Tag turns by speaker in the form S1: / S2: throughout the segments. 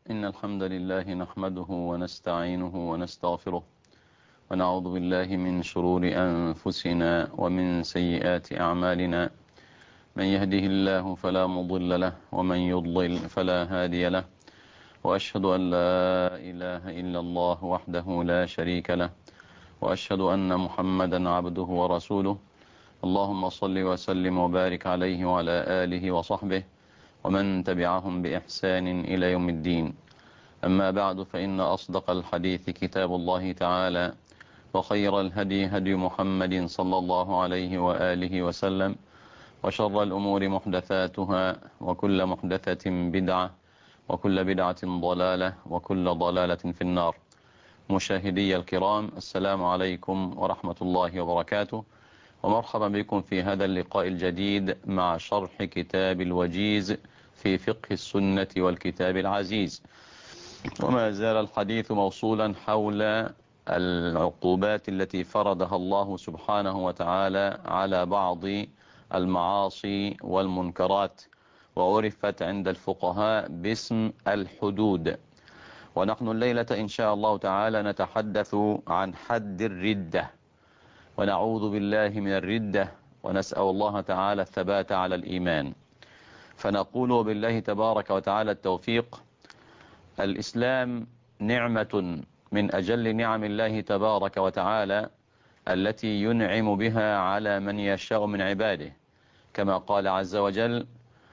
S1: إن الحمد لله نحمده ونستعينه ونستغفره ونعوذ بالله من شرور أنفسنا ومن سيئات أعمالنا. من يهده الله فلا مضل له ومن يضلل فلا هادي له، وأشهد أن لا إله إلا الله وحده لا شريك له، وأشهد أن محمدا عبده ورسوله. اللهم صل وسلم وبارك عليه وعلى آله وصحبه ومن تبعهم بإحسان إلى يوم الدين. أما بعد، فإن أصدق الحديث كتاب الله تعالى، وخير الهدي هدي محمد صلى الله عليه وآله وسلم، وشر الأمور محدثاتها، وكل محدثة بدعة، وكل بدعة ضلالة، وكل ضلالة في النار. مشاهدي الكرام، السلام عليكم ورحمة الله وبركاته، ومرحبا بكم في هذا اللقاء الجديد مع شرح كتاب الوجيز في فقه السنة والكتاب العزيز. وما زال الحديث موصولا حول العقوبات التي فرضها الله سبحانه وتعالى على بعض المعاصي والمنكرات، وعرفت عند الفقهاء باسم الحدود. ونحن الليلة إن شاء الله تعالى نتحدث عن حد الردة، ونعوذ بالله من الردة، ونسأل الله تعالى الثبات على الإيمان. فنقول بالله تبارك وتعالى التوفيق. الإسلام نعمة من أجل نعم الله تبارك وتعالى التي ينعم بها على من يشاء من عباده، كما قال عز وجل: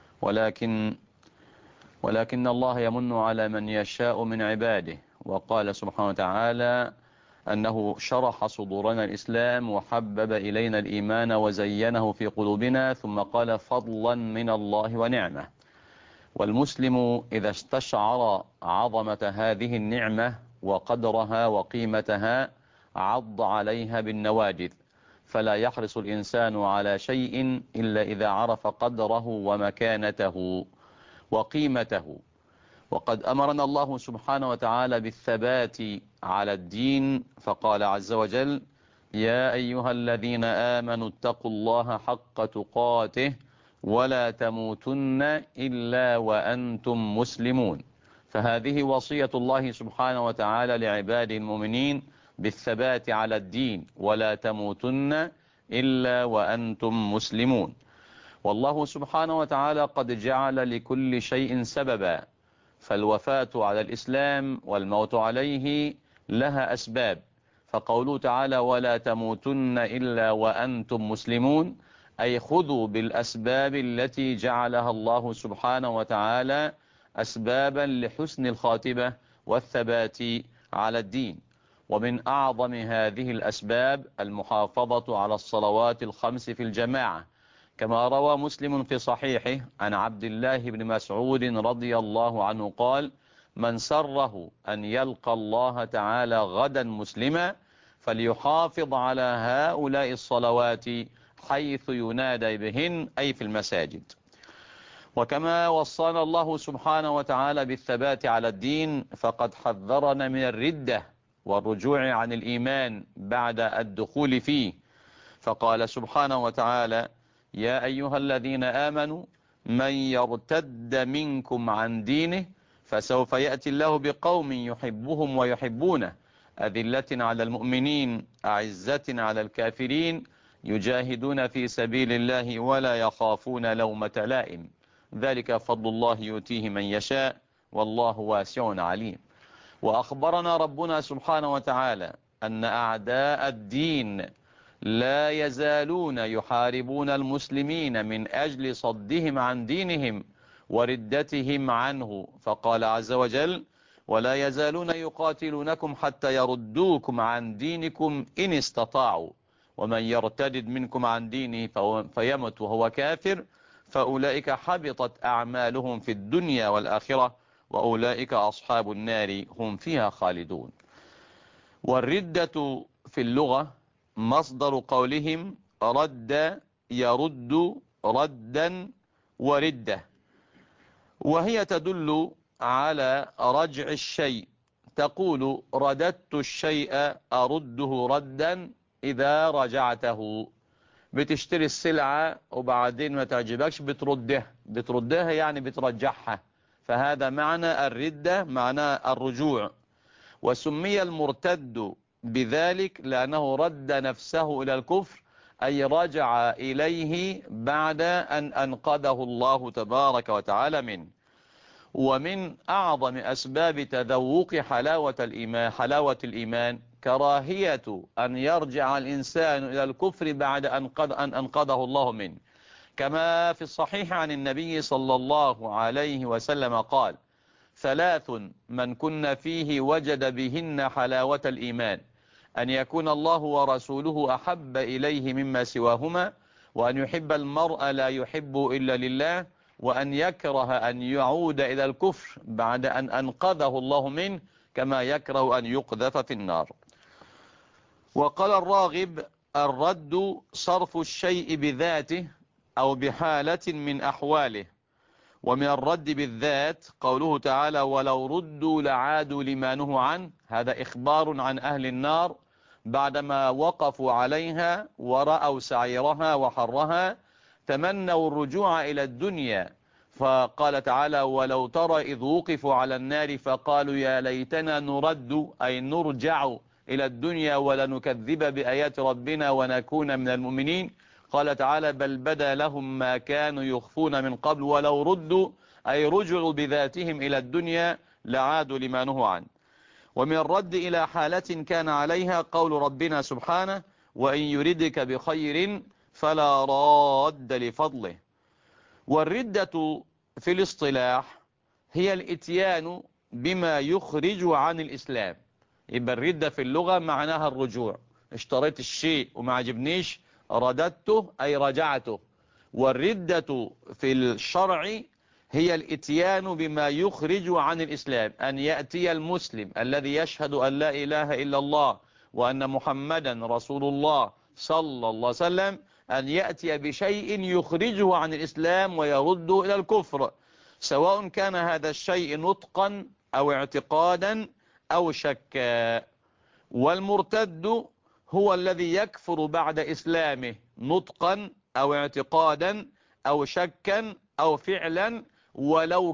S1: ولكن الله يمن على من يشاء من عباده. وقال سبحانه وتعالى أنه شرح صدورنا الإسلام وحبب إلينا الإيمان وزينه في قلوبنا، ثم قال: فضلا من الله ونعمة. والمسلم إذا استشعر عظمة هذه النعمة وقدرها وقيمتها عض عليها بالنواجذ، فلا يحرص الإنسان على شيء إلا إذا عرف قدره ومكانته وقيمته. وقد أمرنا الله سبحانه وتعالى بالثبات على الدين، فقال عز وجل: يا أيها الذين آمنوا اتقوا الله حق تقاته ولا تموتن إلا وأنتم مسلمون. فهذه وصية الله سبحانه وتعالى لعباده المؤمنين بالثبات على الدين: ولا تموتن إلا وأنتم مسلمون. والله سبحانه وتعالى قد جعل لكل شيء سببا، فالوفاة على الإسلام والموت عليه لها أسباب. فقوله تعالى: ولا تموتن إلا وأنتم مسلمون، أي خذوا بالأسباب التي جعلها الله سبحانه وتعالى أسبابا لحسن الخاتمة والثبات على الدين. ومن أعظم هذه الأسباب المحافظة على الصلوات الخمس في الجماعة، كما روى مسلم في صحيحه عن عبد الله بن مسعود رضي الله عنه قال: من سره أن يلقى الله تعالى غدا مسلما فليحافظ على هؤلاء الصلوات حيث ينادى بهن، أي في المساجد. وكما وصانا الله سبحانه وتعالى بالثبات على الدين، فقد حذرنا من الردة والرجوع عن الإيمان بعد الدخول فيه، فقال سبحانه وتعالى: يا أيها الذين آمنوا من يرتد منكم عن دينه فسوف يأتي الله بقوم يحبهم ويحبونه، أذلة على المؤمنين أعزة على الكافرين، يجاهدون في سبيل الله ولا يخافون لومة لائم، ذلك فضل الله يؤتيه من يشاء والله واسع عليم. وأخبرنا ربنا سبحانه وتعالى أن أعداء الدين لا يزالون يحاربون المسلمين من أجل صدهم عن دينهم وردتهم عنه، فقال عز وجل: ولا يزالون يقاتلونكم حتى يردوكم عن دينكم إن استطاعوا ومن يرتد منكم عن دينه فيمت وهو كافر فأولئك حبطت أعمالهم في الدنيا والآخرة وأولئك أصحاب النار هم فيها خالدون. والردة في اللغة مصدر قولهم رد يرد ردا وردة، وهي تدل على رجع الشيء. تقول: رددت الشيء أرده ردا إذا رجعته. بتشتري السلعة وبعدين ما تعجبكش بتردها يعني بترجعها، فهذا معنى الردة، معنى الرجوع. وسمي المرتد بذلك لأنه رد نفسه إلى الكفر، أي رجع إليه بعد أن أنقذه الله تبارك وتعالى منه. ومن أعظم أسباب تذوق حلاوة الإيمان كراهية أن يرجع الإنسان إلى الكفر بعد أن أنقذه الله منه، كما في الصحيح عن النبي صلى الله عليه وسلم قال: ثلاث من كن فيه وجد بهن حلاوة الإيمان: أن يكون الله ورسوله أحب إليه مما سواهما، وأن يحب المرء لا يحب إلا لله، وأن يكره أن يعود إلى الكفر بعد أن أنقذه الله منه، كما يكره أن يقذف في النار. وقال الراغب: الرد صرف الشيء بذاته أو بحالة من أحواله. ومن الرد بالذات قوله تعالى: ولو ردوا لعادوا لما نهوا عنه. هذا إخبار عن أهل النار بعدما وقفوا عليها ورأوا سعيرها وحرها تمنوا الرجوع إلى الدنيا، فقال تعالى: ولو ترى إذ وقفوا على النار فقالوا يا ليتنا نرد، أي نرجع إلى الدنيا ولا نكذب بآيات ربنا ونكون من المؤمنين. قال تعالى: بل بدا لهم ما كانوا يخفون من قبل ولو ردوا، أي رجعوا بذاتهم إلى الدنيا لعادوا لما نهوا عنه. ومن الرد إلى حالة كان عليها قول ربنا سبحانه: وإن يردك بخير فلا راد لفضله. والردة في الاصطلاح هي الاتيان بما يخرج عن الإسلام. يبقى الردة في اللغة معناها الرجوع، اشتريت الشيء وما عجبنيش رددته أي رجعته. والردة في الشرع هي الاتيان بما يخرج عن الإسلام، أن يأتي المسلم الذي يشهد أن لا إله إلا الله وأن محمدا رسول الله صلى الله عليه وسلم، أن يأتي بشيء يخرجه عن الإسلام ويرده إلى الكفر، سواء كان هذا الشيء نطقا أو اعتقادا أو شكا. والمرتد هو الذي يكفر بعد إسلامه نطقا أو اعتقادا أو شكا أو فعلا، ولو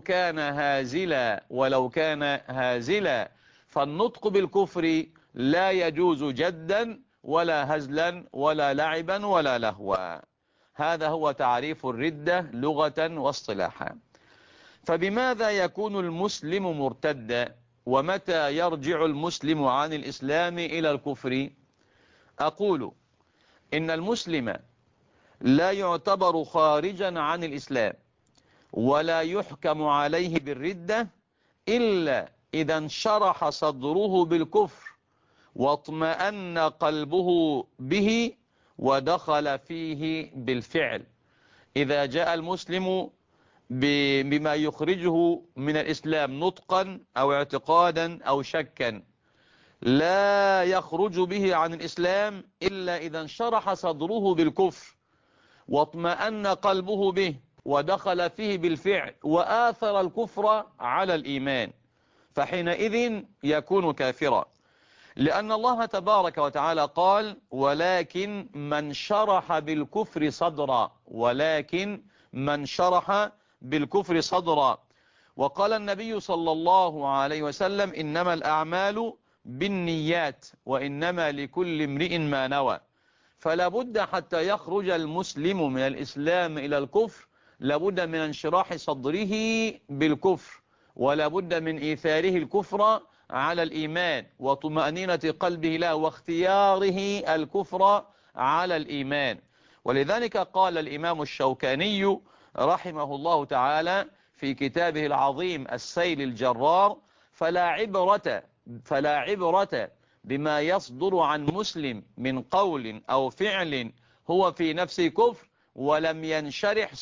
S1: كان هازلا. فالنطق بالكفر لا يجوز جدا ولا هزلا ولا لعبا ولا لهوا. هذا هو تعريف الردة لغة واصطلاحا. فبماذا يكون المسلم مرتدا؟ ومتى يرجع المسلم عن الإسلام إلى الكفر؟ أقول إن المسلم لا يعتبر خارجا عن الإسلام ولا يحكم عليه بالردة إلا إذا انشرح صدره بالكفر واطمأن قلبه به ودخل فيه بالفعل. إذا جاء المسلم بما يخرجه من الإسلام نطقا أو اعتقادا أو شكا، لا يخرج به عن الإسلام إلا إذا انشرح صدره بالكفر واطمأن قلبه به ودخل فيه بالفعل وآثر الكفر على الإيمان، فحينئذ يكون كافرا. لأن الله تبارك وتعالى قال: ولكن من شرح بالكفر صدرا، ولكن من شرح بالكفر صدرا. وقال النبي صلى الله عليه وسلم: إنما الأعمال بالنيات وإنما لكل امرئ ما نوى. فلا بد حتى يخرج المسلم من الإسلام إلى الكفر لابد من انشراح صدره بالكفر، ولا بد من إيثاره الكفر على الإيمان وطمأنينة قلبه له واختياره الكفر على الإيمان. ولذلك قال الإمام الشوكاني رحمه الله تعالى في كتابه العظيم السيل الجرار: فلا عبرة بما يصدر عن مسلم من قول أو فعل هو في نفسه كفر ولم ينشرح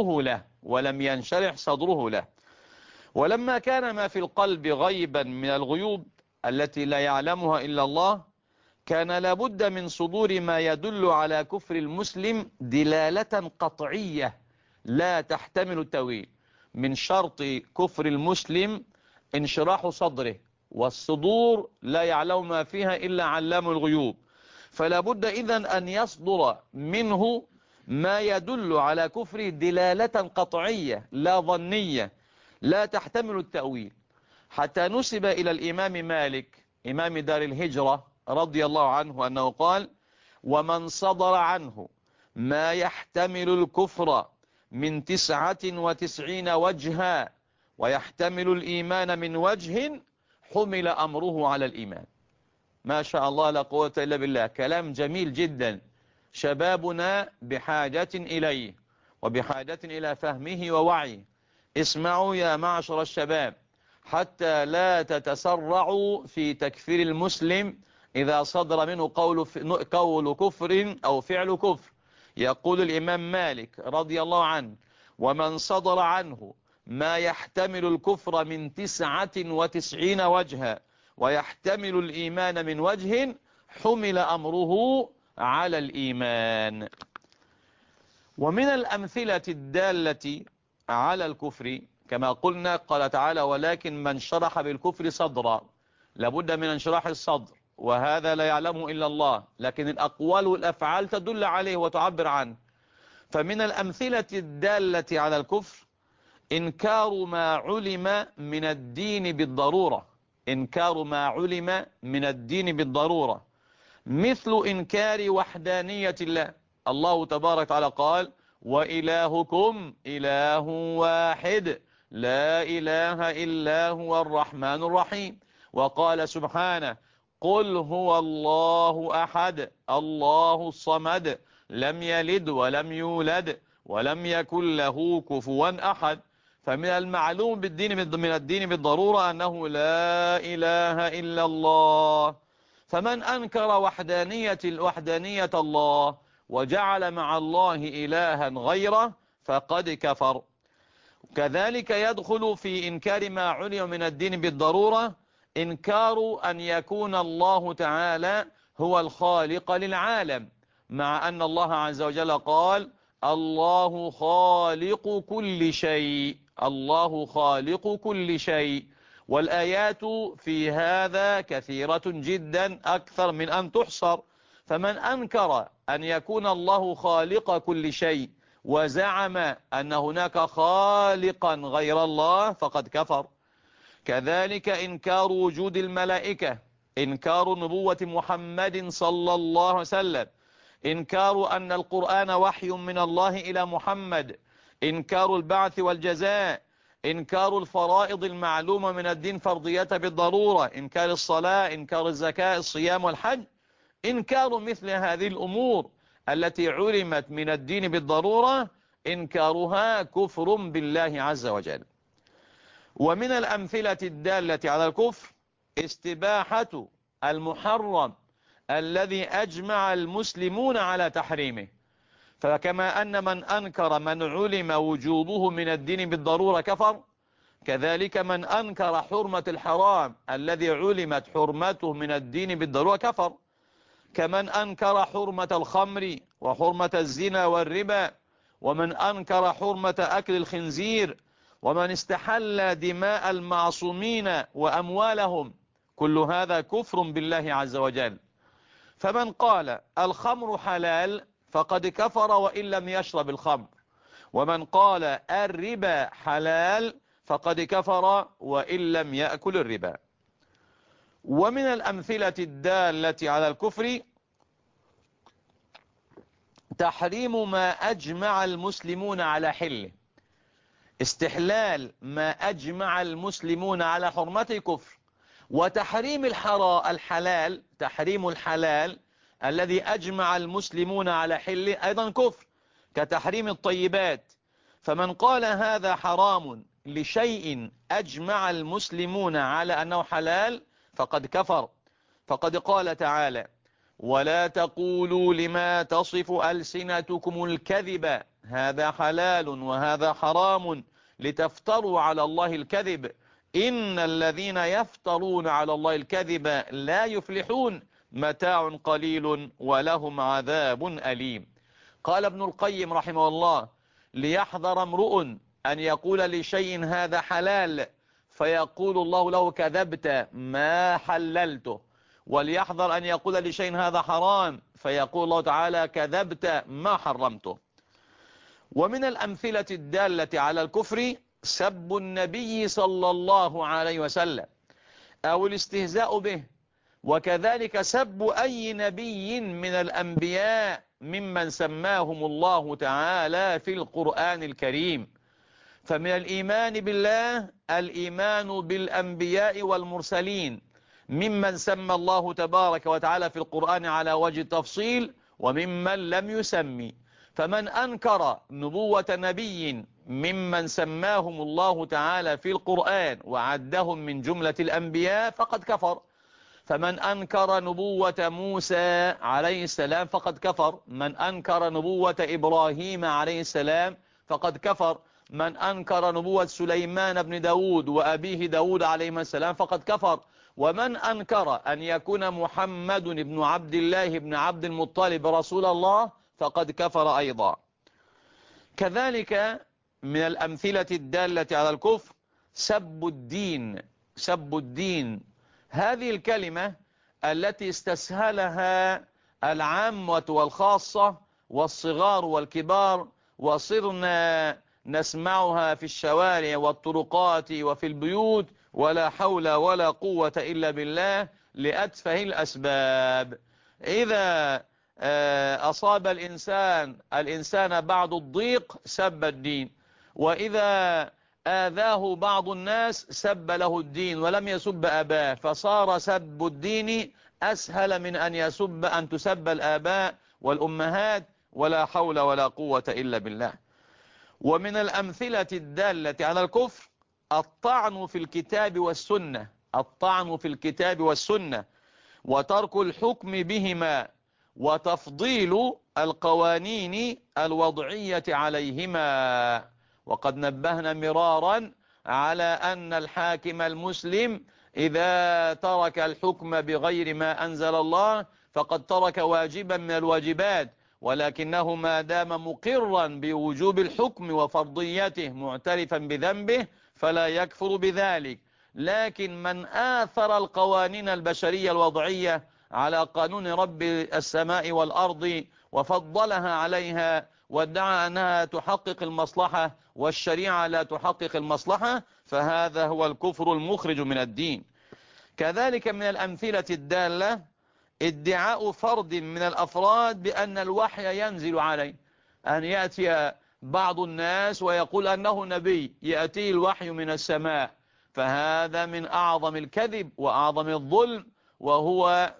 S1: صدره له. ولما كان ما في القلب غيبا من الغيوب التي لا يعلمها إلا الله، كان لابد من صدور ما يدل على كفر المسلم دلالة قطعية لا تحتمل التأويل. من شرط كفر المسلم انشراح صدره، والصدور لا يعلم ما فيها إلا علام الغيوب، فلا بد إذن أن يصدر منه ما يدل على كفره دلالة قطعية لا ظنية، لا تحتمل التأويل، حتى نسب إلى الإمام مالك إمام دار الهجرة رضي الله عنه أنه قال: ومن صدر عنه ما يحتمل الكفر من 99 وجها ويحتمل الإيمان من وجه حمل أمره على الإيمان. ما شاء الله لا قوة إلا بالله، كلام جميل جدا، شبابنا بحاجة إليه وبحاجة إلى فهمه ووعيه. اسمعوا يا معشر الشباب، حتى لا تتسرعوا في تكفير المسلم إذا صدر منه قول كفر أو فعل كفر. يقول الإمام مالك رضي الله عنه: ومن صدر عنه ما يحتمل الكفر من 99 وجها ويحتمل الإيمان من وجه حمل أمره على الإيمان. ومن الأمثلة الدالة على الكفر كما قلنا، قال تعالى: ولكن من شرح بالكفر صدرا. لابد من انشراح الصدر، وهذا لا يعلمه إلا الله، لكن الأقوال والأفعال تدل عليه وتعبر عنه. فمن الأمثلة الدالة على الكفر إنكار ما علم من الدين بالضرورة، إنكار ما علم من الدين بالضرورة، مثل إنكار وحدانية الله. الله تبارك وتعالى قال: وإلهكم إله واحد لا إله إلا هو الرحمن الرحيم. وقال سبحانه: قل هو الله أحد الله الصمد لم يلد ولم يولد ولم يكن له كفوا أحد. فمن المعلوم من الدين بالضرورة أنه لا إله إلا الله. فمن أنكر وحدانية الله وجعل مع الله إلها غيره فقد كفر. كذلك يدخل في إنكار ما علم من الدين بالضرورة إنكار أن يكون الله تعالى هو الخالق للعالم، مع أن الله عز وجل قال: الله خالق كل شيء، الله خالق كل شيء. والآيات في هذا كثيرة جدا أكثر من أن تحصر. فمن أنكر أن يكون الله خالق كل شيء وزعم أن هناك خالقا غير الله فقد كفر. كذلك إنكار وجود الملائكة، إنكار نبوة محمد صلى الله عليه وسلم، إنكار أن القرآن وحي من الله إلى محمد، إنكار البعث والجزاء، إنكار الفرائض المعلومة من الدين فرضيتها بالضرورة، إنكار الصلاة، إنكار الزكاة، الصيام والحج. إنكار مثل هذه الأمور التي علمت من الدين بالضرورة إنكارها كفر بالله عز وجل. ومن الأمثلة الدالة على الكفر استباحة المحرم الذي أجمع المسلمون على تحريمه. فكما أن من أنكر من علم وجوبه من الدين بالضرورة كفر، كذلك من أنكر حرمة الحرام الذي علمت حرمته من الدين بالضرورة كفر. كمن أنكر حرمة الخمر وحرمة الزنا والربا، ومن أنكر حرمة أكل الخنزير، ومن استحل دماء المعصومين وأموالهم، كل هذا كفر بالله عز وجل. فمن قال الخمر حلال فقد كفر وإن لم يشرب الخمر، ومن قال الربا حلال فقد كفر وإن لم يأكل الربا. ومن الأمثلة الدالة على الكفر تحريم ما أجمع المسلمون على حله. استحلال ما أجمع المسلمون على حرمته كفر، وتحريم الحلال، تحريم الحلال الذي أجمع المسلمون على حله أيضا كفر، كتحريم الطيبات. فمن قال هذا حرام لشيء أجمع المسلمون على أنه حلال فقد كفر. فقد قال تعالى: ولا تقولوا لما تصف ألسنتكم الكذب هذا حلال وهذا حرام لتفتروا على الله الكذب إن الذين يفترون على الله الكذب لا يفلحون متاع قليل ولهم عذاب أليم. قال ابن القيم رحمه الله: ليحذر امرؤ أن يقول لشيء هذا حلال فيقول الله له كذبت ما حللته، وليحذر أن يقول لشيء هذا حرام فيقول الله تعالى كذبت ما حرمته. ومن الأمثلة الدالة على الكفر سب النبي صلى الله عليه وسلم أو الاستهزاء به، وكذلك سب أي نبي من الأنبياء ممن سماهم الله تعالى في القرآن الكريم. فمن الإيمان بالله الإيمان بالأنبياء والمرسلين ممن سمى الله تبارك وتعالى في القرآن على وجه التفصيل وممن لم يسمي. فمن أنكر نبوة نبي ممن سماهم الله تعالى في القرآن وعدهم من جملة الأنبياء فقد كفر. فمن أنكر نبوة موسى عليه السلام فقد كفر. من أنكر نبوة إبراهيم عليه السلام فقد كفر. من أنكر نبوة سليمان بن داود وأبيه داود عليه السلام فقد كفر. ومن أنكر أن يكون محمد بن عبد الله بن عبد المطلب رسول الله فقد كفر أيضا. كذلك من الأمثلة الدالة على الكفر سب الدين. سب الدين هذه الكلمة التي استسهلها العامة والخاصة والصغار والكبار، وصرنا نسمعها في الشوارع والطرقات وفي البيوت ولا حول ولا قوة إلا بالله لأتفه الأسباب. إذا أصاب الإنسان بعض الضيق سب الدين، وإذا آذاه بعض الناس سب له الدين ولم يسب أباه، فصار سب الدين أسهل من أن تسب الآباء والأمهات ولا حول ولا قوة إلا بالله. ومن الأمثلة الدالة على الكفر الطعن في الكتاب والسنة. الطعن في الكتاب والسنة وترك الحكم بهما وتفضيل القوانين الوضعية عليهما. وقد نبهنا مرارا على أن الحاكم المسلم إذا ترك الحكم بغير ما أنزل الله فقد ترك واجبا من الواجبات، ولكنه ما دام مقرا بوجوب الحكم وفرضيته معترفا بذنبه فلا يكفر بذلك. لكن من آثر القوانين البشرية الوضعية على قانون رب السماء والأرض وفضلها عليها وادعى أنها تحقق المصلحة والشريعة لا تحقق المصلحة فهذا هو الكفر المخرج من الدين. كذلك من الأمثلة الدالة ادعاء فرد من الأفراد بأن الوحي ينزل عليه، أن يأتي بعض الناس ويقول أنه نبي يأتي الوحي من السماء، فهذا من أعظم الكذب وأعظم الظلم، وهو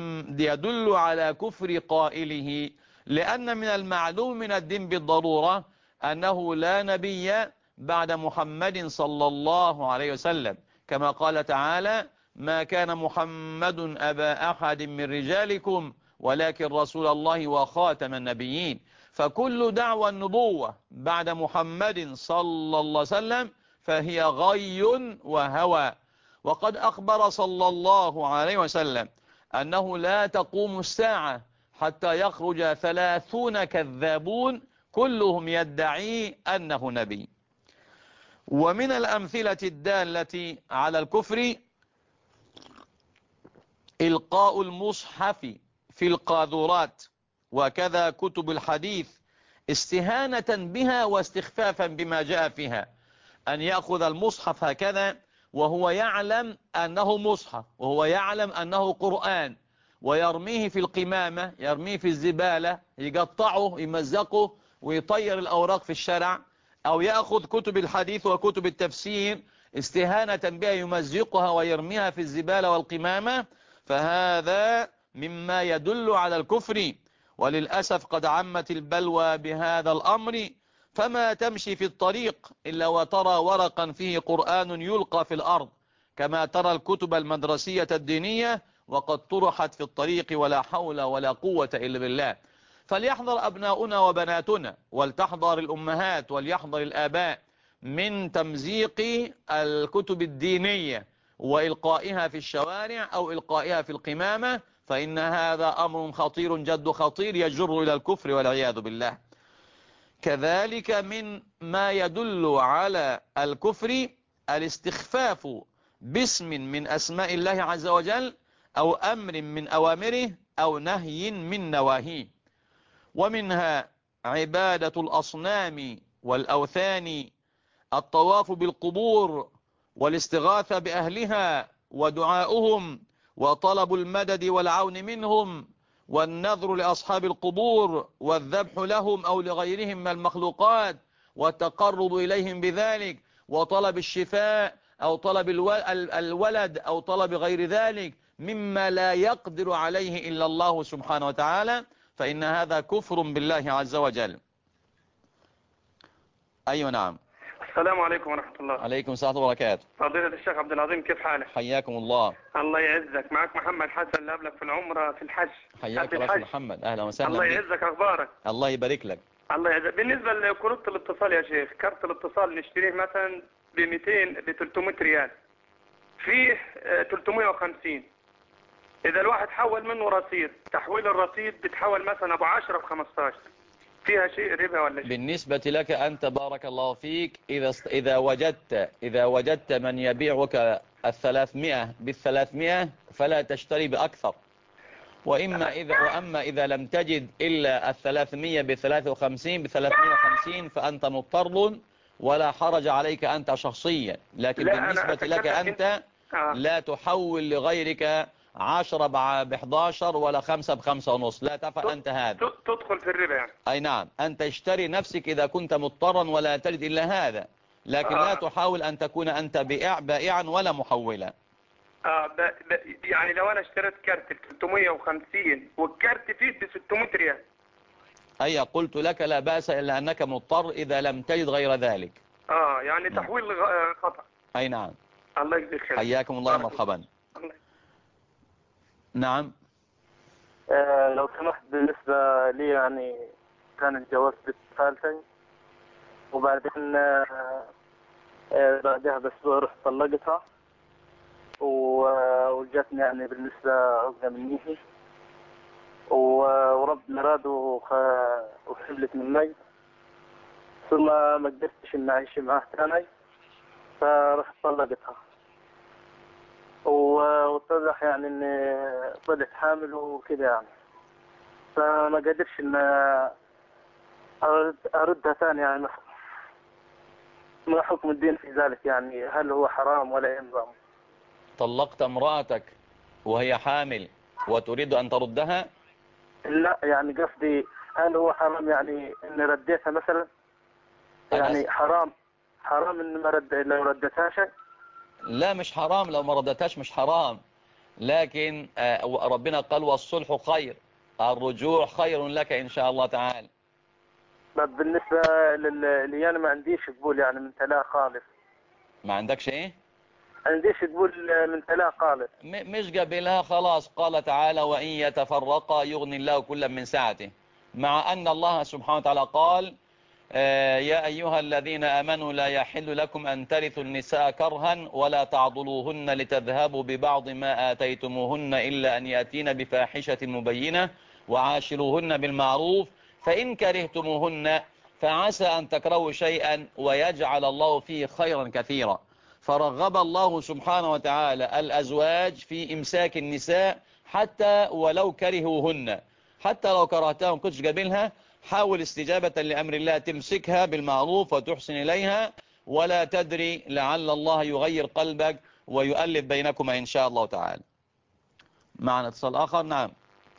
S1: يدل على كفر قائله. لأن من المعلوم من الدين بالضرورة أنه لا نبي بعد محمد صلى الله عليه وسلم، كما قال تعالى ما كان محمد أبا أحد من رجالكم ولكن رسول الله وخاتم النبيين. فكل دعوى النبوة بعد محمد صلى الله عليه وسلم فهي غي وهوى. وقد أخبر صلى الله عليه وسلم أنه لا تقوم الساعة حتى يخرج 30 كذابون كلهم يدعي أنه نبي. ومن الأمثلة الدالة على الكفر إلقاء المصحف في القاذورات وكذا كتب الحديث استهانة بها واستخفافا بما جاء فيها. أن يأخذ المصحف هكذا وهو يعلم أنه مصحف وهو يعلم أنه قرآن ويرميه في القمامة، يرميه في الزبالة، يقطعه يمزقه ويطير الأوراق في الشارع، أو يأخذ كتب الحديث وكتب التفسير استهانة بها يمزقها ويرميها في الزبالة والقمامة، فهذا مما يدل على الكفر. وللأسف قد عمت البلوى بهذا الأمر، فما تمشي في الطريق إلا وترى ورقا فيه قرآن يلقى في الأرض، كما ترى الكتب المدرسية الدينية وقد طرحت في الطريق ولا حول ولا قوة إلا بالله. فليحذر أبناؤنا وبناتنا ولتحذر الأمهات وليحذر الآباء من تمزيق الكتب الدينية وإلقائها في الشوارع أو إلقائها في القمامة، فإن هذا أمر خطير جد خطير يجر إلى الكفر والعياذ بالله. كذلك من ما يدل على الكفر الاستخفاف باسم من أسماء الله عز وجل أو أمر من أوامره أو نهي من نواهيه. ومنها عبادة الأصنام والأوثان الطواف بالقبور والاستغاثة بأهلها ودعاؤهم وطلب المدد والعون منهم والنذر لأصحاب القبور والذبح لهم أو لغيرهم من المخلوقات والتقرب إليهم بذلك وطلب الشفاء أو طلب الولد أو طلب غير ذلك مما لا يقدر عليه إلا الله سبحانه وتعالى، فإن هذا كفر بالله عز وجل. أيوة نعم.
S2: السلام عليكم ورحمة الله.
S1: عليكم السلام وبركاته.
S2: فضيلة الشيخ عبد العظيم، كيف حالك؟
S1: حياكم الله.
S2: الله يعزك. معك محمد حسن اللي قبلك في العمرة في الحج.
S1: حياك الله محمد، أهلا وسهلا.
S2: الله يعزك. أخبارك؟
S1: الله يبارك لك.
S2: الله يعزك. بالنسبة لكروت الاتصال يا شيخ، كارت الاتصال نشتريه مثلا ب 200 ب 300 ريال، فيه 350. إذا الواحد حول منه رصيد، تحويل الرصيد بتحول مثلا أبو 10 ب 15، فيها شيء ربا ولا شيء؟
S1: بالنسبة لك أنت بارك الله فيك، إذا وجدت من يبيعك 300 بال300 فلا تشتري بأكثر، وأما إذا لم تجد إلا 300 ب53 ب350 فأنت مضطر ولا حرج عليك أنت شخصيا، لكن بالنسبة لك أنت لا تحول لغيرك 10 ب11 ولا 5 ب5.5، لا تفعل أنت هذا،
S2: تدخل في الربا يعني.
S1: أي نعم، أنت اشتري نفسك إذا كنت مضطرا ولا تجد إلا هذا، لكن لا تحاول أن تكون أنت بائعا ولا محولا.
S2: يعني لو أنا اشتريت كارت ب 350 والكارت فيه ب 600 ريال.
S1: أي قلت لك لا بأس إلا أنك مضطر إذا لم تجد غير ذلك.
S2: يعني تحويل خطأ.
S1: أي نعم.
S2: الله يجزيك خير.
S1: حياكم الله مرحبا. نعم.
S3: لو سمحت، بالنسبة لي يعني كان الجواز بالثالثين، وبعدين بعدها بأسبوع رحت طلقتها، وجاتني يعني بالنسبة عقدة مني، وربنا راد وحبلت مني، ثم ما قدرتش إن أعيش معاه ثاني، فرحت طلقتها، واتضح يعني إني طلعت حامل وكذا يعني، فما قدرش إن أردها ثاني يعني. ما حكم الدين في ذلك؟ يعني هل هو حرام ولا ينظم؟
S1: طلقت امرأتك وهي حامل وتريد أن تردها؟
S3: لا، يعني قصدي هل هو حرام يعني إن رديتها مثلا؟ يعني حرام إن ما لو ردتها شيء؟
S1: لا مش حرام، لو ما ردتهاش مش حرام، لكن ربنا قال والصلح خير، الرجوع خير لك إن شاء الله تعالى.
S3: بالنسبة لي أنا ما عنديش قبول يعني من طلاق خالص.
S1: ما عندكش إيه؟
S3: عنديش قبول من طلاق خالص.
S1: مش قابلها خلاص. قال تعالى وإن يتفرقا يغني الله كلا من سعته، مع أن الله سبحانه وتعالى قال يا أيها الذين آمنوا لا يحل لكم أن ترثوا النساء كرها ولا تعضلوهن لتذهبوا ببعض ما آتيتموهن إلا أن يأتين بفاحشة مبينة وعاشروهن بالمعروف فإن كرهتموهن فعسى أن تكرهوا شيئا ويجعل الله فيه خيرا كثيرا. فرغب الله سبحانه وتعالى الأزواج في إمساك النساء حتى ولو كرهوهن، حتى لو كرهتهم كنتش قابلها حاول استجابة لأمر الله تمسكها بالمعروف وتحسن إليها، ولا تدري لعل الله يغير قلبك ويؤلف بينكما إن شاء الله تعالى. معنا اتصال آخر. نعم.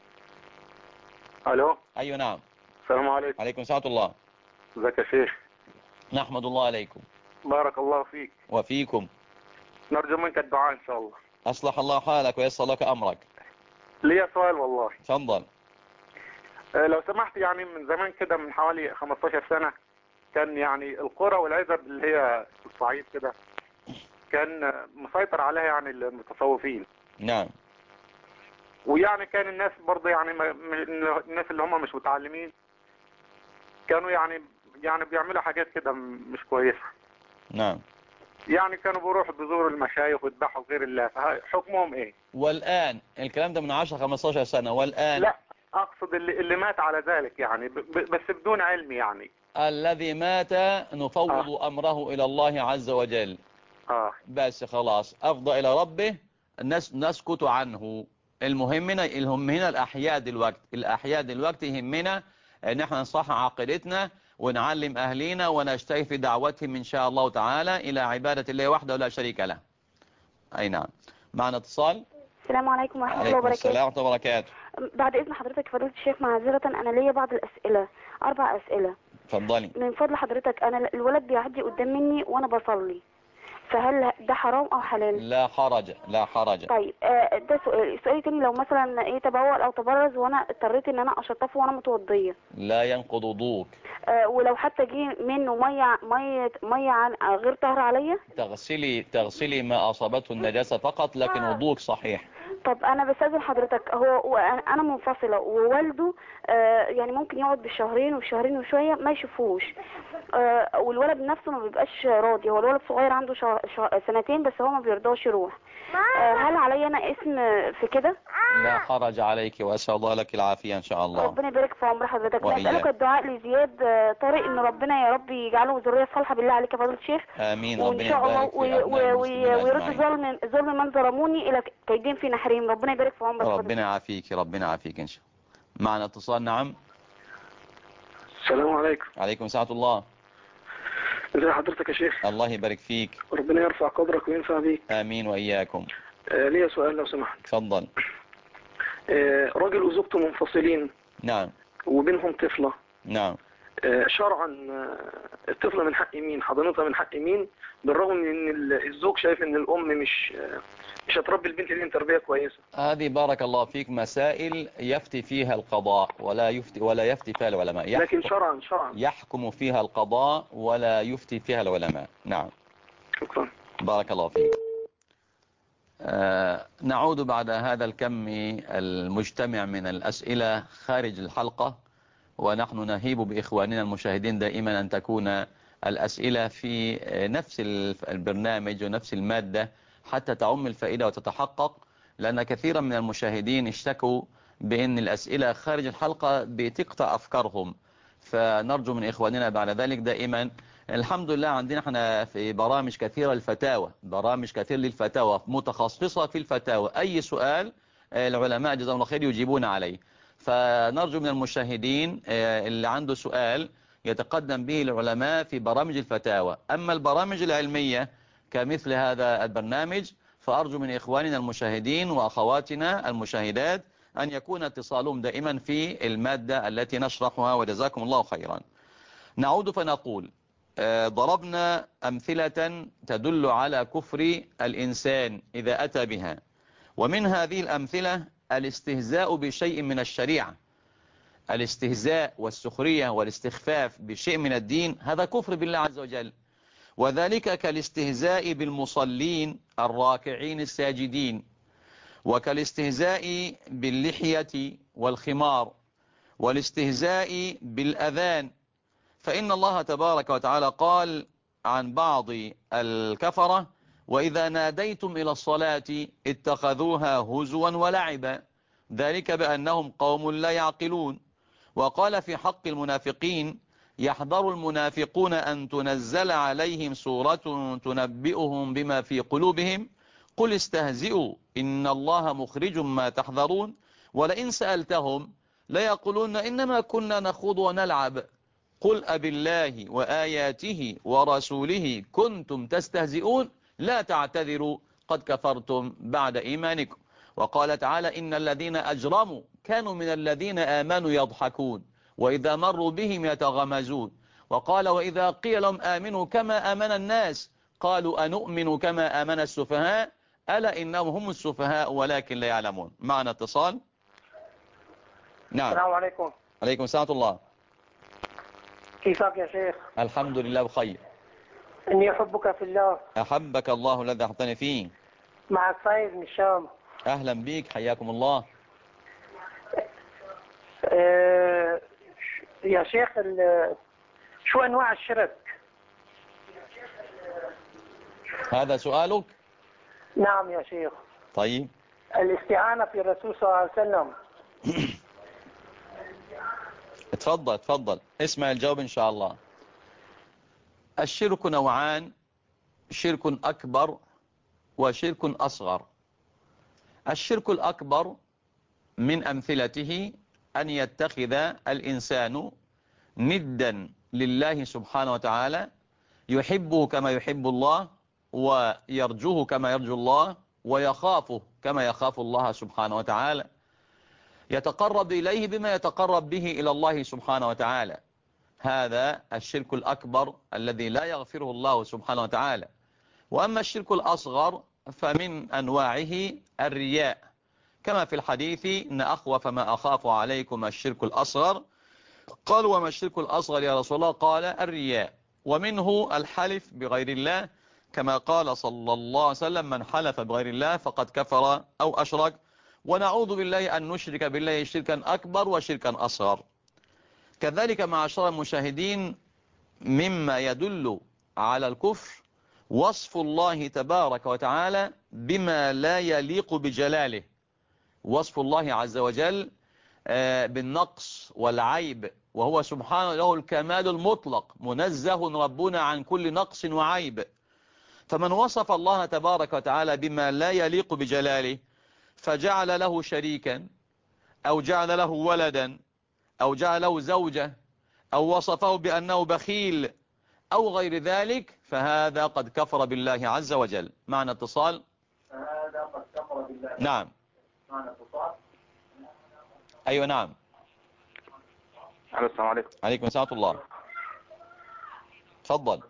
S2: ألو.
S1: أيوة نعم.
S2: السلام عليكم.
S1: عليكم السلام الله.
S2: ازيك يا شيخ؟
S1: نحمد الله عليكم.
S2: بارك الله فيك.
S1: وفيكم.
S2: نرجو منك الدعاء إن شاء الله.
S1: أصلح الله حالك ويسر لك أمرك.
S2: لي سؤال والله.
S1: تفضل.
S2: لو سمحت، يعني من زمان كده من حوالي 15 سنة كان يعني القرى والعزب اللي هي الصعيد كده كان مسيطر عليها يعني المتصوفين.
S1: نعم.
S2: ويعني كان الناس برضه يعني الناس اللي هم مش متعلمين كانوا يعني بيعملوا حاجات كده مش كويسة.
S1: نعم.
S2: يعني كانوا بيروحوا بيزوروا المشايخ ويذبحوا غير الله، حكمهم ايه؟
S1: والآن الكلام ده من 10-15 سنة، والآن
S2: لا اقصد اللي مات على ذلك يعني بس بدون علم يعني.
S1: الذي مات نفوض أمره إلى الله عز وجل. بس خلاص أفضى إلى ربه، نسكت عنه. المهم هنا الأحياء دلوقتي، الأحياء دلوقتي يهمنا ان احنا نصحح عقيدتنا ونعلم أهلينا ونجتهد في دعوتهم إن شاء الله تعالى إلى عبادة الله وحده لا شريك له. أي نعم. معنا اتصال.
S4: السلام عليكم ورحمة الله
S1: عليكم
S4: وبركاته.
S1: السلام ورحمة الله وبركاته.
S4: بعد إذن حضرتك فضيلة الشيخ، معذرة أنا ليا بعض الأسئلة، 4 أسئلة.
S1: اتفضلي.
S4: من فضل حضرتك، أنا الولد بيعدي قدام مني وأنا بصلي، فهل ده حرام أو حلال؟
S1: لا حرج، لا حرج.
S4: طيب ده سؤال. السؤال التاني، لو مثلا تبول أو تبرز وأنا اضطريت إن أنا أشطفه وأنا متوضية،
S1: لا ينقض وضوءك.
S4: ولو حتى جه منه مية غير طاهرة عليا؟
S1: تغسلي ما أصابته النجاسة فقط، لكن وضوءك صحيح.
S4: طب انا بستأذن حضرتك، انا منفصله ووالده يعني ممكن يقعد بالشهرين وشهرين وشويه ما يشوفوش، والولد نفسه ما بيبقاش راضي. هو الولد صغير عنده 2 بس هو ما بيرضاش يروح. هل علي انا اسم في كده؟
S1: لا حرج عليك، وأسأل الله لك العافية إن شاء الله.
S4: ربنا يبارك في عمر حضرتك.
S1: وإياك.
S4: نسألك الدعاء لزياد طارق، ان ربنا يا رب يجعله ذريه صالحه بالله عليك يا فضيله الشيخ.
S1: آمين.
S4: وان
S1: ربنا
S4: شاء الله
S1: يبارك في أبناء المسلمين
S4: ويرد
S1: أجمعين.
S4: ظلم من ظلموني الى كيدين في نحرهم. ربنا يبارك في عمرك.
S1: ربنا يعافيك، ربنا يعافيك إن شاء الله. معنا اتصال. نعم.
S3: السلام عليكم.
S1: عليكم السلام ورحمة الله.
S3: ازي حضرتك يا شيخ؟
S1: الله يبارك فيك.
S3: ربنا يرفع قدرك وينفع بيك.
S1: آمين وإياكم.
S3: ليا سؤال لو سمحت.
S1: تفضل.
S3: راجل وزوجته منفصلين.
S1: نعم.
S3: وبينهم طفلة.
S1: نعم.
S3: شرعا الطفلة من حق مين؟ حضانتها من حق مين؟ بالرغم من ان الزوج شايف ان الام مش هتربي البنت دي تربية كويسة.
S1: هذه بارك الله فيك مسائل يفتي فيها القضاء ولا يفتي فيها العلماء.
S3: لكن شرعا
S1: يحكم فيها القضاء ولا يفتي فيها العلماء. نعم.
S3: شكرا.
S1: بارك الله فيك. نعود بعد هذا الكم المجتمع من الأسئلة خارج الحلقة، ونحن نهيب بإخواننا المشاهدين دائما أن تكون الأسئلة في نفس البرنامج ونفس المادة حتى تعم الفائدة وتتحقق، لأن كثيرا من المشاهدين اشتكوا بأن الأسئلة خارج الحلقة بتقطع أفكارهم، فنرجو من إخواننا بعد ذلك دائما. الحمد لله عندنا احنا في برامج كثيرة للفتاوى، برامج كثير للفتاوى متخصصة في الفتاوى، أي سؤال العلماء جزاهم الله خير يجيبون عليه. فنرجو من المشاهدين اللي عنده سؤال يتقدم به العلماء في برامج الفتاوى. أما البرامج العلمية كمثل هذا البرنامج فأرجو من إخواننا المشاهدين وأخواتنا المشاهدات أن يكون اتصالهم دائما في المادة التي نشرحها، وجزاكم الله خيرا. نعود فنقول ضربنا أمثلة تدل على كفر الإنسان إذا أتى بها، ومن هذه الأمثلة الاستهزاء بشيء من الشريعة. الاستهزاء والسخرية والاستخفاف بشيء من الدين هذا كفر بالله عز وجل، وذلك كالاستهزاء بالمصلين الراكعين الساجدين، وكالاستهزاء باللحية والخمار، والاستهزاء بالأذان. فإن الله تبارك وتعالى قال عن بعض الكفرة: وإذا ناديتم إلى الصلاة اتخذوها هزوا ولعبا، ذلك بأنهم قوم لا يعقلون. وقال في حق المنافقين: يحذر المنافقون أن تنزل عليهم سورة تنبئهم بما في قلوبهم قل استهزئوا إن الله مخرج ما تحذرون ولئن سألتهم ليقولون إنما كنا نخوض ونلعب قل أبالله وآياته ورسوله كنتم تستهزئون لا تعتذروا قد كفرتم بعد إيمانكم. وقال تعالى: إن الذين أجرموا كانوا من الذين آمنوا يضحكون وإذا مروا بهم يتغمزون. وقال: وإذا قيل لهم آمنوا كما آمن الناس قالوا أنؤمن كما آمن السفهاء ألا إنهم هم السفهاء ولكن لا يعلمون. معنا اتصال. نعم.
S5: السلام عليكم.
S1: عليكم السلام ورحمة الله.
S5: كيفك يا شيخ؟
S1: الحمد لله بخير.
S5: إني أحبك في الله.
S1: أحبك الله الذي أحبتني فيه.
S5: معك فايز من الشام.
S1: أهلا بيك، حياكم الله.
S5: يا شيخ شو أنواع الشرك؟
S1: هذا سؤالك؟
S5: نعم يا شيخ.
S1: طيب.
S5: الاستعانة في الرسول صلى الله عليه وسلم.
S1: تفضل اسمع الجواب إن شاء الله. الشرك نوعان: شرك أكبر وشرك أصغر. الشرك الأكبر من أمثلته أن يتخذ الإنسان ندا لله سبحانه وتعالى، يحبه كما يحب الله، ويرجوه كما يرجو الله، ويخافه كما يخاف الله سبحانه وتعالى، يتقرب إليه بما يتقرب به إلى الله سبحانه وتعالى. هذا الشرك الأكبر الذي لا يغفره الله سبحانه وتعالى. وأما الشرك الأصغر فمن أنواعه الرياء، كما في الحديث إن أخوف ما أخاف عليكم الشرك الأصغر. قال وما الشرك الأصغر يا رسول الله؟ قال الرياء. ومنه الحلف بغير الله، كما قال صلى الله عليه وسلم من حلف بغير الله فقد كفر أو أشرك. ونعوذ بالله أن نشرك بالله شركا أكبر وشركا أصغر. كذلك معاشر المشاهدين، مما يدل على الكفر وصف الله تبارك وتعالى بما لا يليق بجلاله، وصف الله عز وجل بالنقص والعيب، وهو سبحانه له الكمال المطلق، منزه ربنا عن كل نقص وعيب. فمن وصف الله تبارك وتعالى بما لا يليق بجلاله فجعل له شريكا، أو جعل له ولدا، أو جعل له زوجة، أو وصفه بأنه بخيل أو غير ذلك، فهذا قد كفر بالله عز وجل. معنى اتصال.
S6: فهذا قد كفر بالله.
S1: نعم.
S6: معنى اتصال.
S1: أيوة نعم.
S7: السلام عليكم.
S1: عليكم السلام ورحمة الله. تفضل.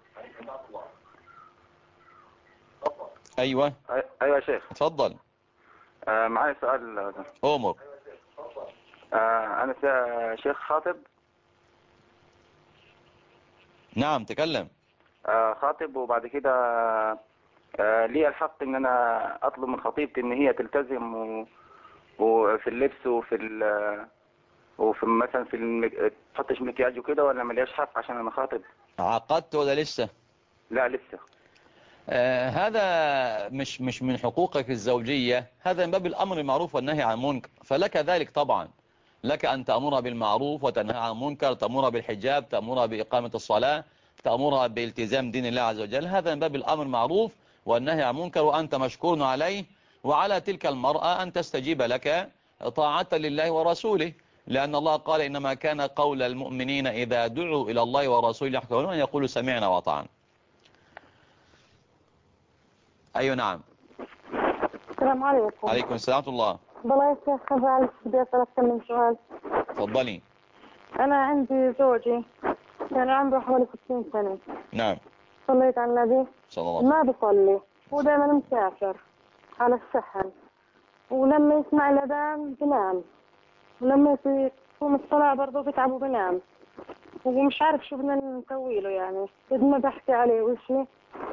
S1: أيوة.
S7: أيوة يا شيخ.
S1: تفضل.
S7: معايا سؤال.
S1: أمر.
S7: أنا شيخ خاطب.
S1: نعم تكلم.
S7: خاطب، وبعد كده لي الحق ان انا اطلب من خطيبتي ان هي تلتزم وفي اللبس وفي مثلا تحطش مكياج وكده، ولا ملياش حق عشان انا خاطب؟
S1: عقدت ولا لسه؟
S7: لا لسه.
S1: هذا مش من حقوقك الزوجية، هذا من باب الأمر المعروف والنهي عن المنكر، فلك ذلك طبعا، لك أن تأمرها بالمعروف وتنهى عن المنكر، تأمرها بالحجاب، تأمرها بإقامة الصلاة، تأمرها بالتزام دين الله عز وجل، هذا من باب الأمر المعروف والنهي عن المنكر، وأنت مشكور عليه. وعلى تلك المرأة أن تستجيب لك طاعة لله ورسوله، لأن الله قال إنما كان قول المؤمنين إذا دعوا إلى الله ورسوله يحكمون أن يقولوا سمعنا وأطعنا. أيوة نعم.
S8: السلام عليكم.
S1: عليكم السلام ورحمة الله.
S8: والله يا شيخ خزعل، بدي أسألك كم سؤال.
S1: تفضلي.
S8: أنا عندي زوجي يعني عمره حوالي 60 سنة.
S1: نعم.
S8: صليت على النبي.
S1: صلى الله عليه وسلم.
S8: ما بصلي، هو دائما مسافر على السحن، ولما يسمع الأذان بنام، ولما يقوم الصلاة برضه بيتعب وبنام، ومش عارف شو بدنا نسوي له. يعني بدنا بحكي عليه وشي،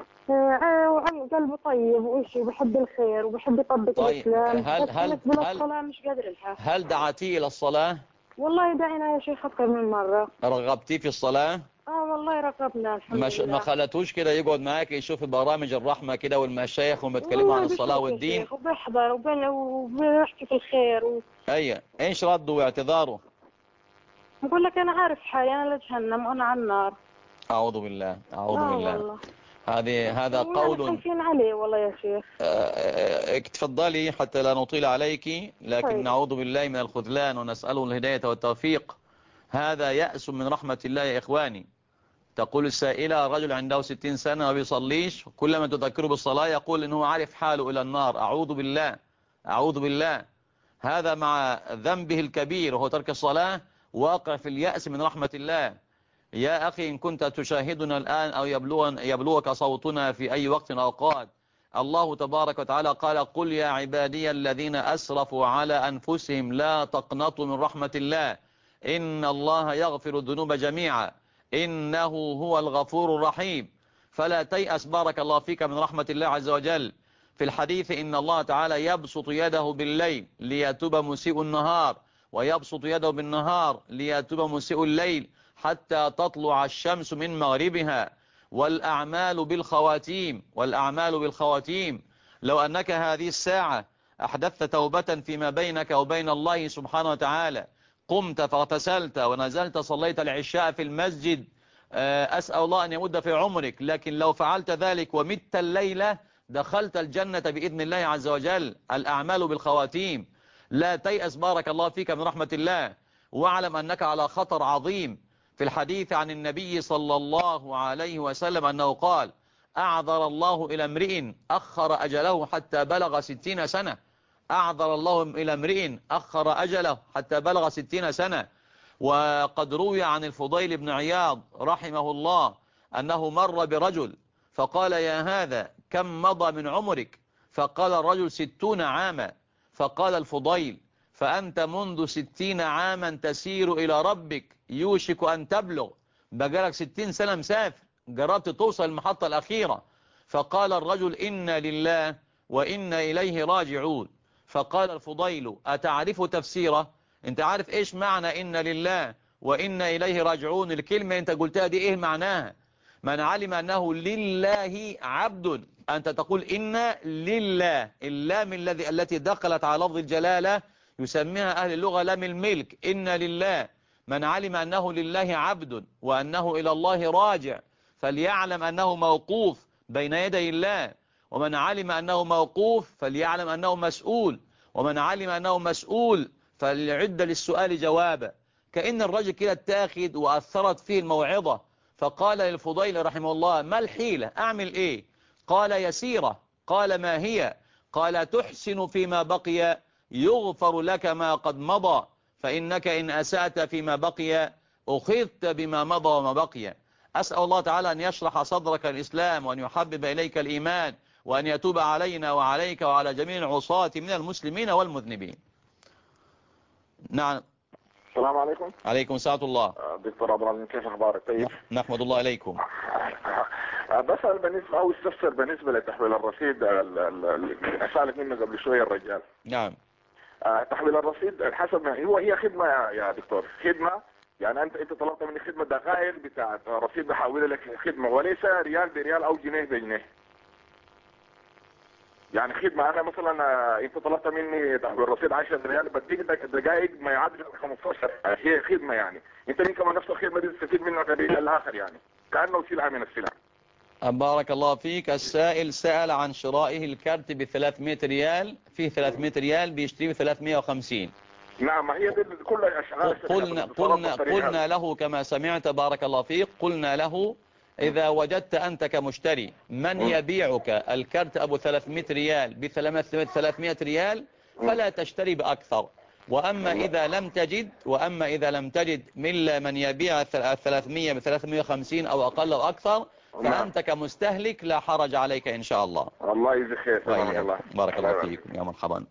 S8: قلبه طيب وإشي وبحب الخير وبحب يطبق الإسلام. الصلاة مش قادر لها.
S1: هل دعتيه إلى الصلاة؟
S8: والله دعينا يا شيخ أكثر من مرة.
S1: رغبتيه في الصلاة؟
S8: والله رغبنا الحمد لله.
S1: ما خلتوش كده يقعد معاك يشوف برامج الرحمة كده والمشايخ وبيتكلموا عن الصلاة والدين؟
S8: وبيحضر وبيحكي في الخير
S1: أيه، إيش رده واعتذاره؟
S8: بقول لك أنا عارف حالي، أنا لجهنم وأنا على النار.
S1: أعوذ بالله أعوذ بالله.
S8: والله.
S1: هذا قول
S8: خايفين عليه والله يا شيخ.
S1: تفضلي حتى لا نطيل عليك، لكن
S8: طيب.
S1: نعوذ بالله من الخذلان ونسأله الهداية والتوفيق. هذا يأس من رحمة الله يا إخواني. تقول السائلة رجل عنده 60 سنة ما بيصليش، كلما تذكره بالصلاة يقول إنه عارف حاله إلى النار. أعوذ بالله أعوذ بالله. هذا مع ذنبه الكبير وهو ترك الصلاة واقع في اليأس من رحمة الله. يا أخي إن كنت تشاهدنا الآن أو يبلوك صوتنا في أي وقت أو أوقات، الله تبارك وتعالى قال قل يا عبادي الذين أسرفوا على أنفسهم لا تقنطوا من رحمة الله إن الله يغفر الذنوب جميعا إنه هو الغفور الرحيم. فلا تيأس بارك الله فيك من رحمة الله عز وجل. في الحديث إن الله تعالى يبسط يده بالليل ليتوب مسيء النهار، ويبسط يده بالنهار ليتوب مسيء الليل حتى تطلع الشمس من مغربها. والأعمال بالخواتيم والأعمال بالخواتيم. لو أنك هذه الساعة أحدثت توبة فيما بينك وبين الله سبحانه وتعالى، قمت فاغتسلت ونزلت صليت العشاء في المسجد، أسأل الله أن يمد في عمرك، لكن لو فعلت ذلك ومت الليلة دخلت الجنة بإذن الله عز وجل. الأعمال بالخواتيم. لا تيأس بارك الله فيك من رحمة الله، واعلم أنك على خطر عظيم. في في الحديث عن النبي صلى الله عليه وسلم أنه قال: أعذر الله إلى امرئ أخر أجله حتى بلغ 60 سنة. أعذر الله إلى امرئ أخر أجله حتى بلغ 60 سنة. وقد روي عن الفضيل بن عياض رحمه الله أنه مر برجل فقال: يا هذا كم مضى من عمرك؟ فقال الرجل: 60 عاما. فقال الفضيل: فأنت منذ 60 عاما تسير إلى ربك يوشك أن تبلغ، بقالك 60 سنة مسافر، جربت توصل المحطة الأخيرة. فقال الرجل: إنا لله وإنا إليه راجعون. فقال الفضيل: أتعرف تفسيره؟ انت عارف ايش معنى إنا لله وإنا إليه راجعون؟ الكلمة انت قلتها دي ايه معناها؟ من علم أنه لله عبد، أنت تقول إنا لله، اللام التي دخلت على لفظ الجلالة يسميها أهل اللغة لام الملك. إنا لله، من علم أنه لله عبد وأنه إلى الله راجع فليعلم أنه موقوف بين يدي الله، ومن علم أنه موقوف فليعلم أنه مسؤول، ومن علم أنه مسؤول فليعد للسؤال جوابا. كأن الرجل كده اتاخد وأثرت فيه الموعظة، فقال للفضيل رحمه الله: ما الحيلة؟ أعمل إيه؟ قال: يسيرة. قال: ما هي؟ قال: تحسن فيما بقي يغفر لك ما قد مضى، فإنك إن أسأت فيما بقي أخذت بما مضى وما بقي. أسأل الله تعالى أن يشرح صدرك الإسلام، وأن يحبب إليك الإيمان، وأن يتوب علينا وعليك وعلى جميع العصاة من المسلمين والمذنبين. نعم.
S9: السلام عليكم.
S1: عليكم السلام الله.
S9: دكتور عبد العزيز، كيف اخبارك؟ طيب.
S1: نحمد الله عليكم.
S9: بسأل بالنسبة او استفسر بالنسبة لتحويل الرصيد سألت منه قبل شوية الرجال.
S1: نعم.
S9: تحويل الرصيد حسب ما هي خدمة يا دكتور، خدمة يعني انت طلبت مني خدمة دقائق بتاعت رصيد بحولها لك خدمة، وليس ريال بريال او جنيه بجنيه. يعني خدمة انا مثلا انت طلبت مني تحويل رصيد 10 ريال بديك دقائق ما يعادل 15، هي خدمة يعني انت مين كمان نفس الخدمة دي تستفيد منها الاخر، يعني كأنه سلعة من السلع.
S1: بارك الله فيك. السائل سأل عن شرائه الكارت ب 300 ريال، فيه 300 ريال بيشتري ب 350.
S9: نعم، هي دي كلها اشغال.
S1: قلنا له كما سمعت بارك الله فيك، قلنا له: إذا وجدت أنت كمشتري من يبيعك الكارت أبو 300 ريال ب 300 ريال فلا تشتري بأكثر، وأما إذا لم تجد من يبيع 300 ب 350 أو أقل أو أكثر فأنت كمستهلك لا حرج عليك إن شاء الله.
S9: الله يجزيك خير.
S1: بارك الله فيكم يا مرحبا.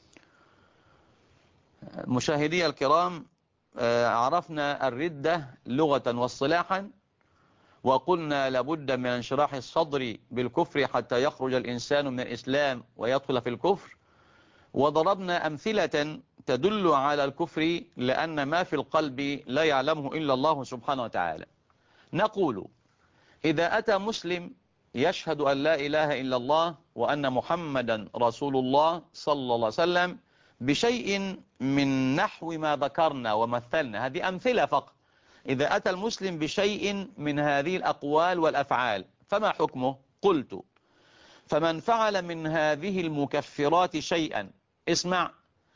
S1: مشاهدي الكرام، عرفنا الردة لغة واصطلاحا، وقلنا لابد من انشراح الصدر بالكفر حتى يخرج الإنسان من الإسلام ويدخل في الكفر، وضربنا أمثلة تدل على الكفر لأن ما في القلب لا يعلمه إلا الله سبحانه وتعالى. نقول: إذا أتى مسلم يشهد أن لا إله إلا الله وأن محمدا رسول الله صلى الله عليه وسلم بشيء من نحو ما ذكرنا ومثلنا، هذه أمثلة فقط. إذا أتى المسلم بشيء من هذه الأقوال والأفعال فما حكمه؟ قلت: فمن فعل من هذه المكفرات شيئا، اسمع،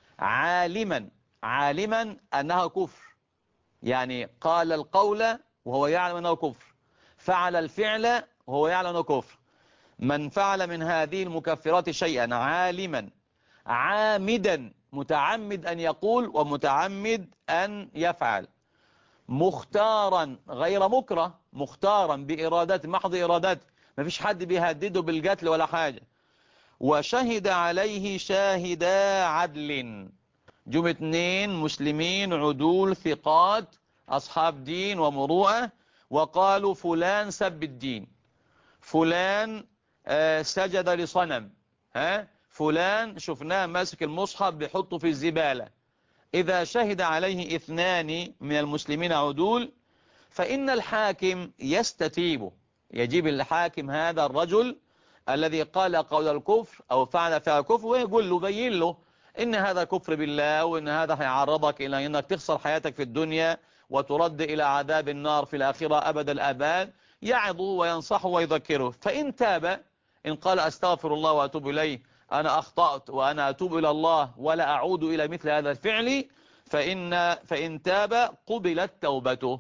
S1: عالما أنها كفر، يعني قال القول وهو يعلم أنه كفر، فعل الفعل وهو يعلم أنه كفر. من فعل من هذه المكفرات شيئا عالما عامدا، متعمد أن يقول ومتعمد أن يفعل، مختارا غير مكره، مختارا بإرادات محض إرادات، ما فيش حد بيهدده بالقتل ولا حاجة، وشهد عليه شاهدا عدل، جم 2 مسلمين عدول ثقات أصحاب دين ومروءة، وقالوا فلان سب الدين، فلان سجد لصنم، فلان شفناه ماسك المصحف بيحطه في الزبالة. إذا شهد عليه 2 من المسلمين عدول فإن الحاكم يستتيبه، يجيب الحاكم هذا الرجل الذي قال قول الكفر أو فعل كفر ويقول له، بين له إن هذا كفر بالله، وإن هذا هيعرضك إلى أنك تخسر حياتك في الدنيا وترد إلى عذاب النار في الآخرة أبد الآباد، يعظه وينصحه ويذكره. فإن تاب، إن قال أستغفر الله وأتوب إليه، أنا أخطأت وأنا أتوب إلى الله ولا أعود إلى مثل هذا الفعل، فإن تاب قبلت توبته.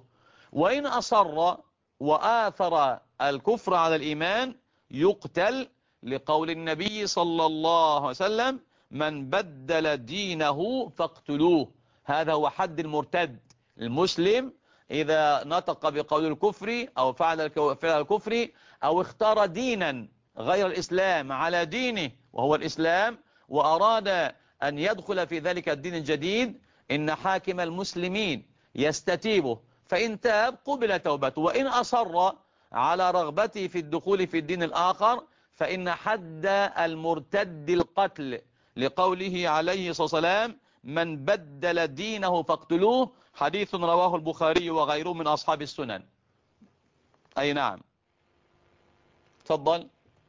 S1: وإن أصر وآثر الكفر على الإيمان يقتل، لقول النبي صلى الله عليه وسلم: من بدل دينه فاقتلوه. هذا هو حد المرتد. المسلم إذا نطق بقول الكفر أو فعل الكفر أو اختار دينا غير الإسلام على دينه وهو الإسلام، وأراد أن يدخل في ذلك الدين الجديد، إن حاكم المسلمين يستتيبه، فإن تاب قبل توبته، وإن أصر على رغبته في الدخول في الدين الآخر فإن حد المرتد القتل، لقوله عليه الصلاة والسلام: من بدل دينه فاقتلوه، حديث رواه البخاري وغيره من أصحاب السنن. أي نعم، تفضل.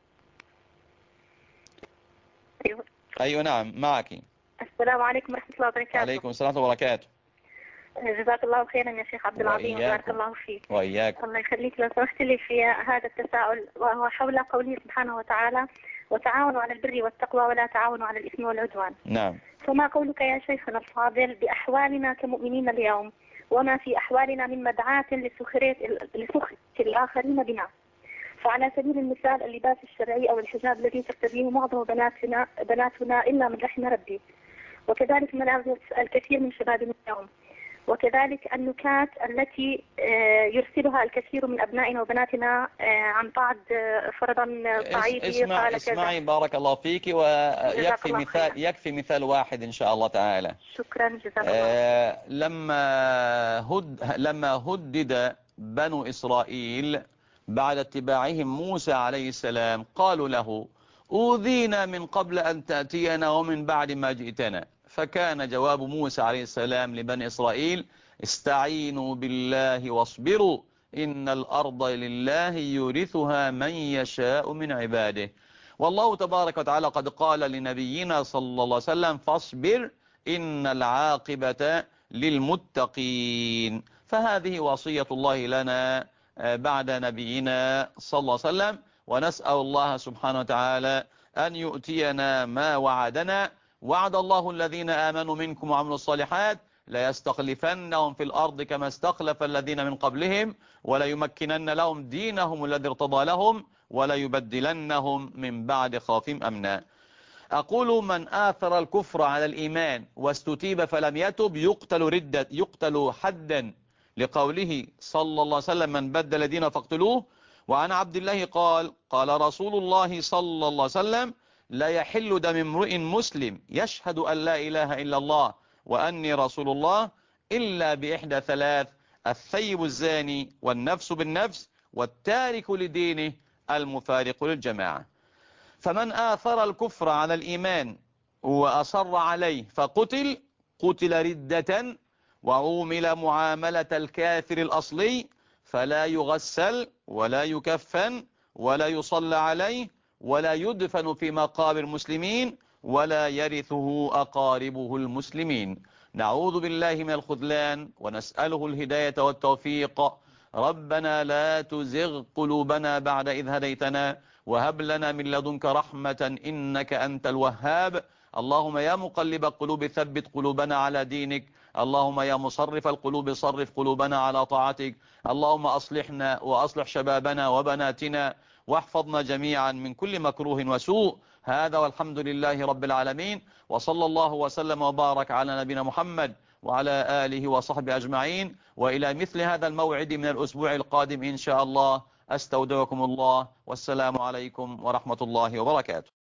S1: أيوة نعم معك.
S10: السلام عليكم ورحمة الله وبركاته.
S1: عليكم السلام وبركاته.
S10: جزاك الله خيرا يا شيخ عبد العظيم، وبارك الله فيك.
S1: وإياك.
S10: الله يخليك. لو سمحت لي في هذا التساؤل، وهو حول قوله سبحانه وتعالى: وتعاونوا على البر والتقوى ولا تعاونوا على الإثم والعدوان.
S1: نعم.
S10: فما قولك يا شيخنا الفاضل بأحوالنا كمؤمنين اليوم، وما في أحوالنا من مدعاة لسخرية الآخرين بنا؟ فعلى سبيل المثال اللباس الشرعي أو الحجاب الذي ترتديه معظم بناتنا إلا من رحم ربي، وكذلك ملابس الكثير من شبابنا اليوم، وكذلك النكات التي يرسلها الكثير من أبنائنا وبناتنا عن بعض فرضا صعيدي قال كذا.
S1: اسمعي بارك الله فيك، ويكفي مثال واحد إن شاء الله تعالى.
S10: شكرا جزاك الله.
S1: لما هدد بنو إسرائيل بعد اتباعهم موسى عليه السلام قالوا له: أوذينا من قبل أن تأتينا ومن بعد ما جئتنا. فكان جواب موسى عليه السلام لبني إسرائيل: استعينوا بالله واصبروا إن الأرض لله يورثها من يشاء من عباده. والله تبارك وتعالى قد قال لنبينا صلى الله عليه وسلم: فاصبر إن العاقبة للمتقين. فهذه وصية الله لنا بعد نبينا صلى الله عليه وسلم، ونسأل الله سبحانه وتعالى أن يؤتينا ما وعدنا. وعد الله الذين آمنوا منكم وعملوا الصالحات ليستخلفنهم في الأرض كما استخلف الذين من قبلهم وليمكنن لهم دينهم الذي ارتضى لهم وليبدلنهم من بعد خوفهم أمنا. أقول: من آثر الكفر على الإيمان واستتيب فلم يتب يقتل حدا، لقوله صلى الله عليه وسلم: من بدل دينه فاقتلوه. وعن عبد الله قال رسول الله صلى الله عليه وسلم: لا يحل دم امرئ مسلم يشهد أن لا إله إلا الله وأني رسول الله إلا بإحدى ثلاث: الثيب الزاني والنفس بالنفس والتارك لدينه المفارق للجماعة. فمن آثر الكفر على الإيمان وأصر عليه فقتل ردة وعومل معاملة الكافر الأصلي، فلا يغسل ولا يكفن ولا يصلى عليه ولا يدفن في مقابر المسلمين ولا يرثه أقاربه المسلمين. نعوذ بالله من الخذلان ونسأله الهداية والتوفيق. ربنا لا تزغ قلوبنا بعد إذ هديتنا وهب لنا من لدنك رحمة إنك أنت الوهاب. اللهم يا مقلب القلوب ثبت قلوبنا على دينك. اللهم يا مصرف القلوب صرف قلوبنا على طاعتك. اللهم أصلحنا وأصلح شبابنا وبناتنا واحفظنا جميعا من كل مكروه وسوء. هذا والحمد لله رب العالمين، وصلى الله وسلم وبارك على نبينا محمد وعلى آله وصحبه أجمعين. وإلى مثل هذا الموعد من الأسبوع القادم إن شاء الله أستودعكم الله، والسلام عليكم ورحمة الله وبركاته.